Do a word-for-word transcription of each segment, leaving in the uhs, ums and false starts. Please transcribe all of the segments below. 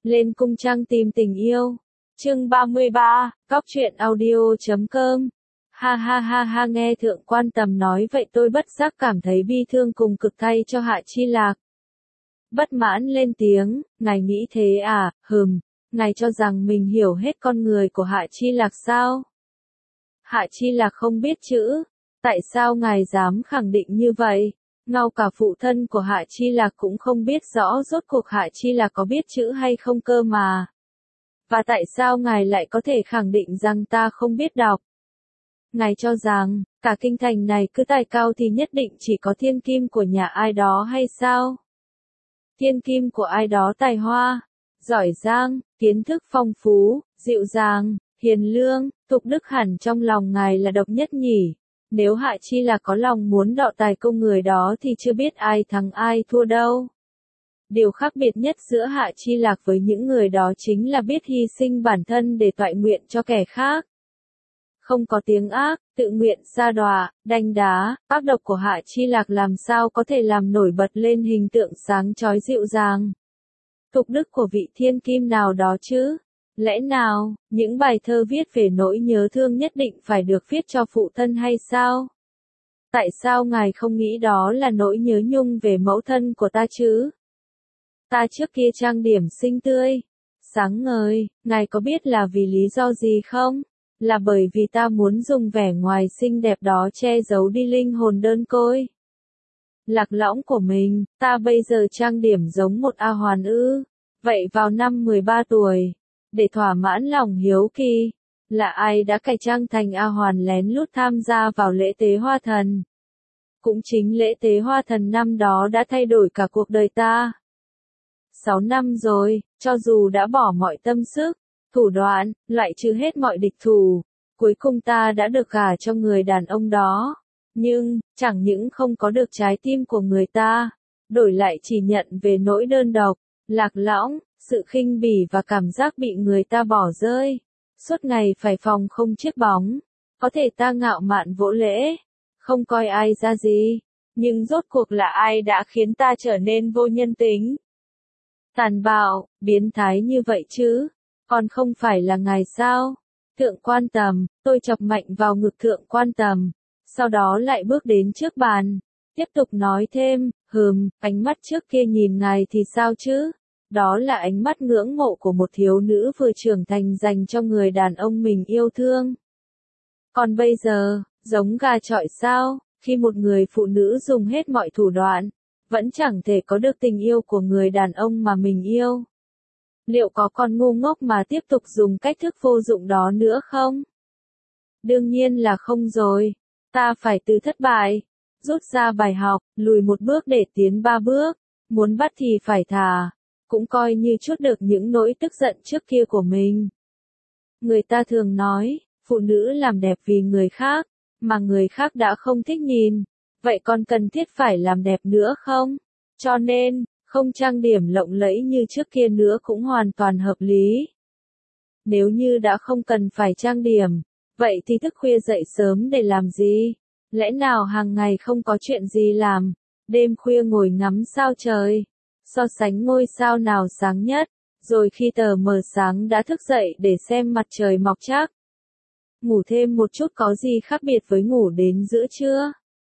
Lên cung trăng tìm tình yêu. Chương ba mươi ba, Cóc truyện audio chấm com. Ha ha ha ha, nghe Thượng Quan Tầm nói vậy tôi bất giác cảm thấy bi thương cùng cực thay cho Hạ Chi Lạc. Bất mãn lên tiếng, ngài nghĩ thế à, hừm, ngài cho rằng mình hiểu hết con người của Hạ Chi Lạc sao? Hạ Chi Lạc không biết chữ, tại sao ngài dám khẳng định như vậy? Ngay cả phụ thân của Hạ Chi Lạc cũng không biết rõ rốt cuộc Hạ Chi Lạc có biết chữ hay không cơ mà. Và tại sao ngài lại có thể khẳng định rằng ta không biết đọc? Ngài cho rằng, cả kinh thành này cứ tài cao thì nhất định chỉ có thiên kim của nhà ai đó hay sao? Thiên kim của ai đó tài hoa, giỏi giang, kiến thức phong phú, dịu dàng, hiền lương, tục đức hẳn trong lòng ngài là độc nhất nhỉ. Nếu Hạ Chi Lạc có lòng muốn đọ tài công người đó thì chưa biết ai thắng ai thua đâu. Điều khác biệt nhất giữa Hạ Chi Lạc với những người đó chính là biết hy sinh bản thân để toại nguyện cho kẻ khác. Không có tiếng ác, tự nguyện sa đọa, đanh đá, ác độc của Hạ Chi Lạc làm sao có thể làm nổi bật lên hình tượng sáng chói dịu dàng, tục đức của vị thiên kim nào đó chứ? Lẽ nào, những bài thơ viết về nỗi nhớ thương nhất định phải được viết cho phụ thân hay sao? Tại sao ngài không nghĩ đó là nỗi nhớ nhung về mẫu thân của ta chứ? Ta trước kia trang điểm xinh tươi, sáng ngời, ngài có biết là vì lý do gì không? Là bởi vì ta muốn dùng vẻ ngoài xinh đẹp đó che giấu đi linh hồn đơn côi, lạc lõng của mình. Ta bây giờ trang điểm giống một A Hoàn ư? Vậy vào năm mười ba tuổi, để thỏa mãn lòng hiếu kỳ, là ai đã cải trang thành A Hoàn lén lút tham gia vào lễ tế hoa thần? Cũng chính lễ tế hoa thần năm đó đã thay đổi cả cuộc đời ta. Sáu năm rồi, cho dù đã bỏ mọi tâm sức, thủ đoạn, loại trừ hết mọi địch thủ, cuối cùng ta đã được gả cho người đàn ông đó. Nhưng, chẳng những không có được trái tim của người ta, đổi lại chỉ nhận về nỗi đơn độc, lạc lõng, sự khinh bỉ và cảm giác bị người ta bỏ rơi. Suốt ngày phải phòng không chiếc bóng, có thể ta ngạo mạn vỗ lễ, không coi ai ra gì, nhưng rốt cuộc là ai đã khiến ta trở nên vô nhân tính, tàn bạo, biến thái như vậy chứ? Còn không phải là ngài sao? Thượng Quan Tầm, tôi chọc mạnh vào ngực Thượng Quan Tầm, sau đó lại bước đến trước bàn, tiếp tục nói thêm, hừm, ánh mắt trước kia nhìn ngài thì sao chứ? Đó là ánh mắt ngưỡng mộ của một thiếu nữ vừa trưởng thành dành cho người đàn ông mình yêu thương. Còn bây giờ, giống gà chọi sao, khi một người phụ nữ dùng hết mọi thủ đoạn, vẫn chẳng thể có được tình yêu của người đàn ông mà mình yêu. Liệu có con ngu ngốc mà tiếp tục dùng cách thức vô dụng đó nữa không? Đương nhiên là không rồi. Ta phải từ thất bại, rút ra bài học, lùi một bước để tiến ba bước, muốn bắt thì phải thả, cũng coi như chút được những nỗi tức giận trước kia của mình. Người ta thường nói, phụ nữ làm đẹp vì người khác, mà người khác đã không thích nhìn, vậy còn cần thiết phải làm đẹp nữa không? Cho nên, không trang điểm lộng lẫy như trước kia nữa cũng hoàn toàn hợp lý. Nếu như đã không cần phải trang điểm, vậy thì thức khuya dậy sớm để làm gì? Lẽ nào hàng ngày không có chuyện gì làm, đêm khuya ngồi ngắm sao trời, so sánh ngôi sao nào sáng nhất, rồi khi tờ mờ sáng đã thức dậy để xem mặt trời mọc chắc? Ngủ thêm một chút có gì khác biệt với ngủ đến giữa trưa?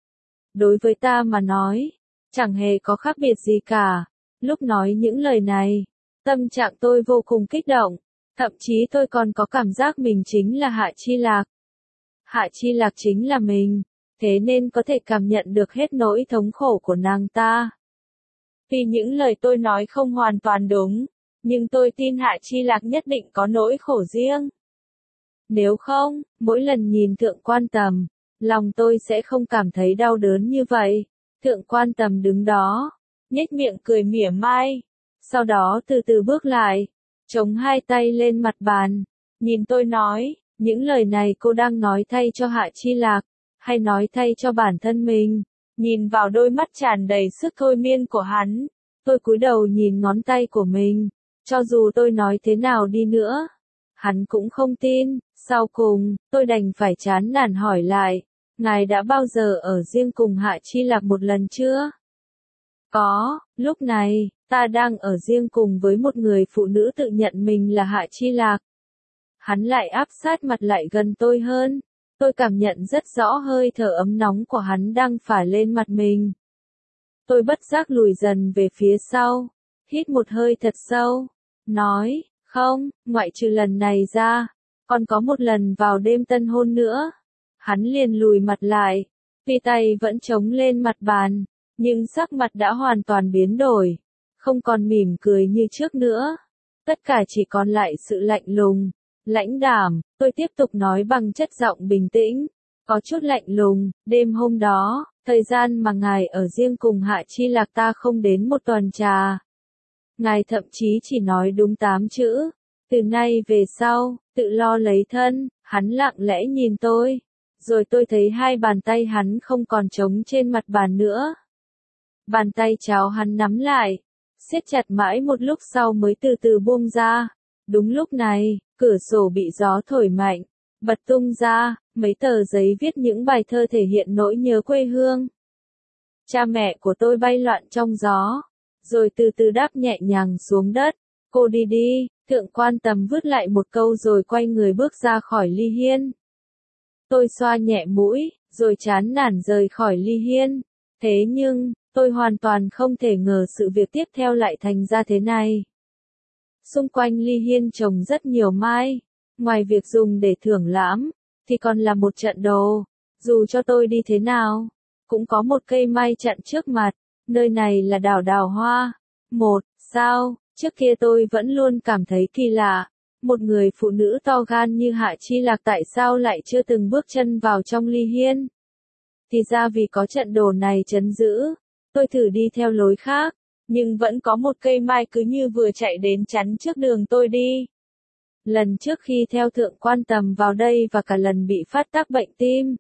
Đối với ta mà nói, chẳng hề có khác biệt gì cả. Lúc nói những lời này, tâm trạng tôi vô cùng kích động, thậm chí tôi còn có cảm giác mình chính là Hạ Chi Lạc. Hạ Chi Lạc chính là mình, thế nên có thể cảm nhận được hết nỗi thống khổ của nàng ta. Vì những lời tôi nói không hoàn toàn đúng, nhưng tôi tin Hạ Chi Lạc nhất định có nỗi khổ riêng. Nếu không, mỗi lần nhìn Thượng Quan Tầm, lòng tôi sẽ không cảm thấy đau đớn như vậy. Thượng Quan Tầm đứng đó, nhếch miệng cười mỉa mai, sau đó từ từ bước lại, chống hai tay lên mặt bàn, nhìn tôi nói, những lời này cô đang nói thay cho Hạ Chi Lạc, hay nói thay cho bản thân mình? Nhìn vào đôi mắt tràn đầy sức thôi miên của hắn, tôi cúi đầu nhìn ngón tay của mình, cho dù tôi nói thế nào đi nữa, hắn cũng không tin. Sau cùng, tôi đành phải chán nản hỏi lại, ngài đã bao giờ ở riêng cùng Hạ Chi Lạc một lần chưa? Có, lúc này, ta đang ở riêng cùng với một người phụ nữ tự nhận mình là Hạ Chi Lạc. Hắn lại áp sát mặt lại gần tôi hơn. Tôi cảm nhận rất rõ hơi thở ấm nóng của hắn đang phả lên mặt mình. Tôi bất giác lùi dần về phía sau, hít một hơi thật sâu, nói, không, ngoại trừ lần này ra, còn có một lần vào đêm tân hôn nữa. Hắn liền lùi mặt lại, tuy tay vẫn chống lên mặt bàn, nhưng sắc mặt đã hoàn toàn biến đổi, không còn mỉm cười như trước nữa. Tất cả chỉ còn lại sự lạnh lùng, lãnh đạm. Tôi tiếp tục nói bằng chất giọng bình tĩnh, có chút lạnh lùng, đêm hôm đó, thời gian mà ngài ở riêng cùng Hạ Chi Lạc ta không đến một tuần trà. Ngài thậm chí chỉ nói đúng tám chữ, từ nay về sau, tự lo lấy thân. Hắn lặng lẽ nhìn tôi, rồi tôi thấy hai bàn tay hắn không còn trống trên mặt bàn nữa. Bàn tay cháo hắn nắm lại, siết chặt mãi một lúc sau mới từ từ buông ra. Đúng lúc này, cửa sổ bị gió thổi mạnh, bật tung ra, mấy tờ giấy viết những bài thơ thể hiện nỗi nhớ quê hương. Cha mẹ của tôi bay loạn trong gió, rồi từ từ đáp nhẹ nhàng xuống đất. Cô đi đi, Thượng Quan Tầm vứt lại một câu rồi quay người bước ra khỏi ly hiên. Tôi xoa nhẹ mũi, rồi chán nản rời khỏi ly hiên. Thế nhưng, tôi hoàn toàn không thể ngờ sự việc tiếp theo lại thành ra thế này. Xung quanh ly hiên trồng rất nhiều mai, ngoài việc dùng để thưởng lãm, thì còn là một trận đồ. Dù cho tôi đi thế nào, cũng có một cây mai chặn trước mặt. Nơi này là đảo Đào Hoa. Một, sao, trước kia tôi vẫn luôn cảm thấy kỳ lạ. Một người phụ nữ to gan như Hạ Chi Lạc tại sao lại chưa từng bước chân vào trong ly hiên? Thì ra vì có trận đồ này trấn giữ, tôi thử đi theo lối khác, nhưng vẫn có một cây mai cứ như vừa chạy đến chắn trước đường tôi đi. Lần trước khi theo Thượng Quan Tầm vào đây và cả lần bị phát tác bệnh tim,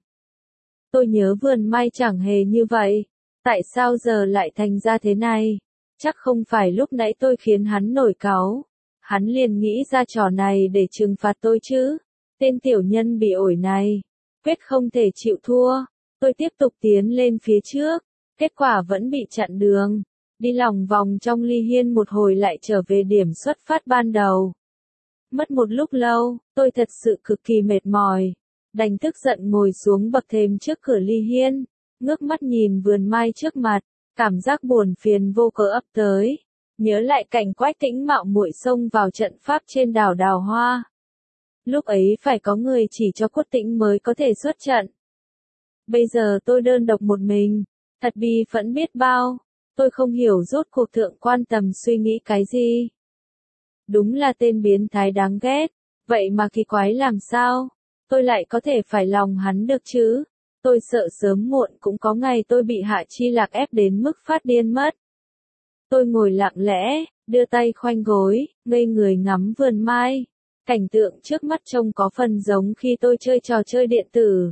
tôi nhớ vườn mai chẳng hề như vậy. Tại sao giờ lại thành ra thế này? Chắc không phải lúc nãy tôi khiến hắn nổi cáu. Hắn liền nghĩ ra trò này để trừng phạt tôi chứ. Tên tiểu nhân bị ổi này, quyết không thể chịu thua. Tôi tiếp tục tiến lên phía trước, kết quả vẫn bị chặn đường. Đi lòng vòng trong ly hiên một hồi lại trở về điểm xuất phát ban đầu. Mất một lúc lâu, tôi thật sự cực kỳ mệt mỏi. Đành tức giận ngồi xuống bậc thềm trước cửa ly hiên, ngước mắt nhìn vườn mai trước mặt, cảm giác buồn phiền vô cớ ập tới. Nhớ lại cảnh Quách Tĩnh mạo muội xông vào trận pháp trên đảo Đào Hoa. Lúc ấy phải có người chỉ cho Quách Tĩnh mới có thể xuất trận. Bây giờ tôi đơn độc một mình, thật bi phẫn biết bao. Tôi không hiểu rốt cuộc Thượng Quan Tầm suy nghĩ cái gì. Đúng là tên biến thái đáng ghét, vậy mà kỳ quái làm sao tôi lại có thể phải lòng hắn được chứ? Tôi sợ sớm muộn cũng có ngày tôi bị Hạ Chi Lạc ép đến mức phát điên mất. Tôi ngồi lặng lẽ, đưa tay khoanh gối, ngây người ngắm vườn mai. Cảnh tượng trước mắt trông có phần giống khi tôi chơi trò chơi điện tử.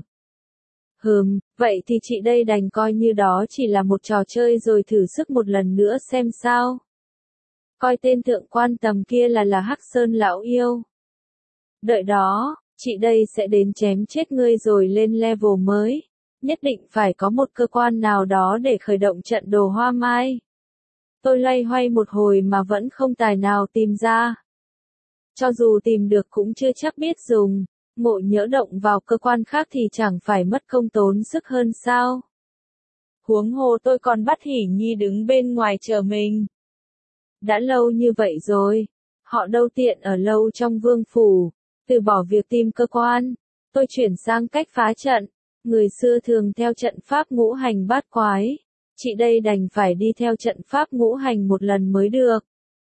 Hừm, vậy thì chị đây đành coi như đó chỉ là một trò chơi rồi thử sức một lần nữa xem sao. Coi tên Thượng Quan Tầm kia là là Hắc Sơn lão yêu. Đợi đó, chị đây sẽ đến chém chết ngươi rồi lên level mới. Nhất định phải có một cơ quan nào đó để khởi động trận đồ hoa mai. Tôi loay hoay một hồi mà vẫn không tài nào tìm ra. Cho dù tìm được cũng chưa chắc biết dùng. Ngộ nhỡ động vào cơ quan khác thì chẳng phải mất công tốn sức hơn sao? Huống hồ tôi còn bắt Hỉ Nhi đứng bên ngoài chờ mình. Đã lâu như vậy rồi, họ đâu tiện ở lâu trong vương phủ, từ bỏ việc tìm cơ quan, tôi chuyển sang cách phá trận. Người xưa thường theo trận pháp ngũ hành bát quái, chị đây đành phải đi theo trận pháp ngũ hành một lần mới được.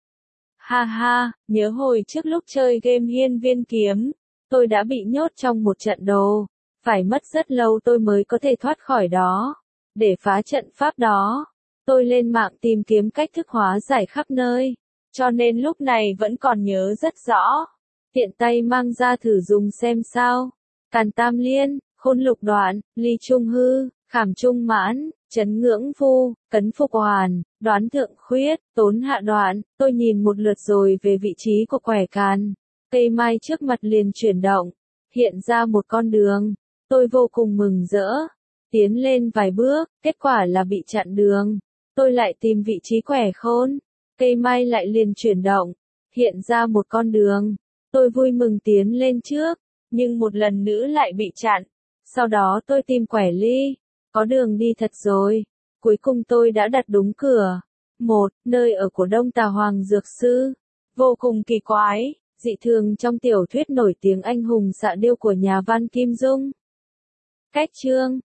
Ha ha, nhớ hồi trước lúc chơi game Hiên Viên Kiếm, tôi đã bị nhốt trong một trận đồ, phải mất rất lâu tôi mới có thể thoát khỏi đó. Để phá trận pháp đó, tôi lên mạng tìm kiếm cách thức hóa giải khắp nơi, cho nên lúc này vẫn còn nhớ rất rõ. Tiện tay mang ra thử dùng xem sao. Càn Tam Liên, Khôn Lục Đoạn, Ly Trung Hư, Khảm Trung Mãn, Chấn Ngưỡng Phu, Cấn Phục Hoàn, Đoán Thượng Khuyết, Tốn Hạ Đoạn. Tôi nhìn một lượt rồi về vị trí của quẻ càn. Cây mai trước mặt liền chuyển động, hiện ra một con đường. Tôi vô cùng mừng rỡ, tiến lên vài bước, kết quả là bị chặn đường. Tôi lại tìm vị trí quẻ khôn, Cây mai lại liền chuyển động, hiện ra một con đường. Tôi vui mừng tiến lên trước, nhưng một lần nữa lại bị chặn. Sau đó tôi tìm quẻ ly, có đường đi thật rồi. Cuối cùng tôi đã đặt đúng cửa. Một, nơi ở của Đông Tà Hoàng Dược Sư. Vô cùng kỳ quái, dị thường trong tiểu thuyết nổi tiếng anh hùng xạ điêu của nhà văn Kim Dung. Cách chương